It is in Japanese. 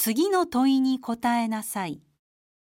次の問いに答えなさい。